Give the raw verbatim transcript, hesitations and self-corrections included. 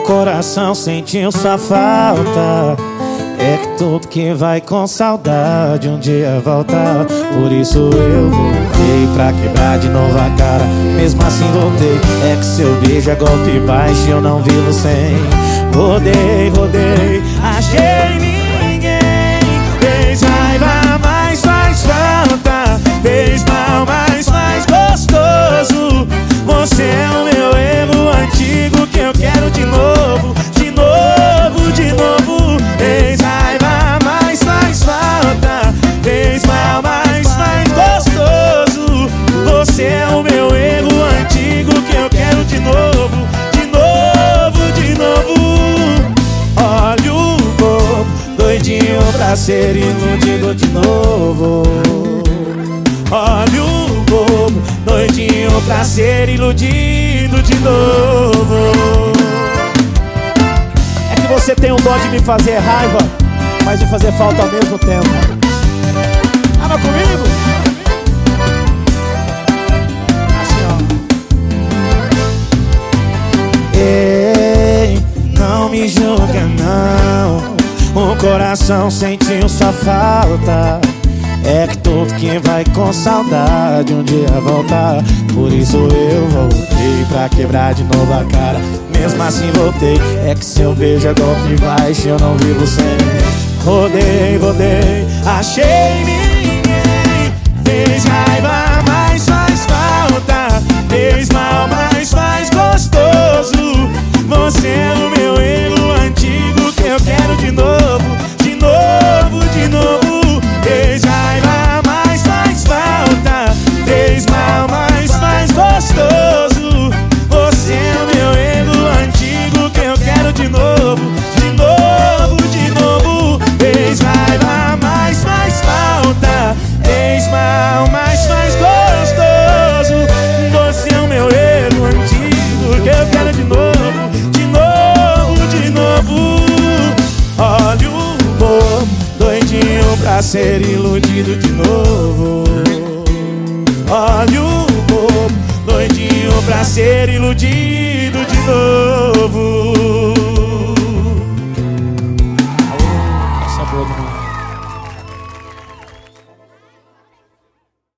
coração sentiu sua falta. É que tudo que vai com saudade um dia volta. Por isso eu voltei pra quebrar de novo a cara. Mesmo assim voltei. É que seu beijo é golpe baixo e eu não vivo sem. Rodei, rodei, achei ninguém. Fez raiva, mas faz falta. Fez mal, mas faz gostoso. Você é o meu erro antigo que eu quero de novo. De novo, de novo. Fez raiva, mas faz falta. Fez mal, mas faz gostoso. Você é o meu erro antigo que eu quero de novo. De novo, de novo. Olha o bobo, doidinho pra ser iludido de novo. Olha o bobo, doidinho pra ser iludido de novo. É que você tem um dó de me fazer raiva, mas me fazer falta ao mesmo tempo. Tava comigo? Assim, ó. Ei, não me julga não. O coração sentiu sua falta. É que todo quem vai com saudade um dia volta. Por isso eu voltei pra quebrar de novo a cara. Mesmo assim voltei. É que seu beijo é golpe baixo e eu não vivo sem. Rodei, rodei, achei ninguém. Fez raiva, mas faz falta. Fez mal, mas faz gostoso. Você é o meu erro antigo que eu quero de novo. De novo, de novo. Fez raiva, mas faz falta. Fez mal, mas faz gostoso. Você é o meu erro antigo que eu quero de novo. De novo, de novo. Fez raiva, mas faz falta. Fez mal, mas faz gostoso. Você é o meu erro antigo que eu quero de novo. De novo, de novo. Olha o bobo, doidinho pra ser iludido de novo. Olha o bobo, doidinho pra ser iludido de novo.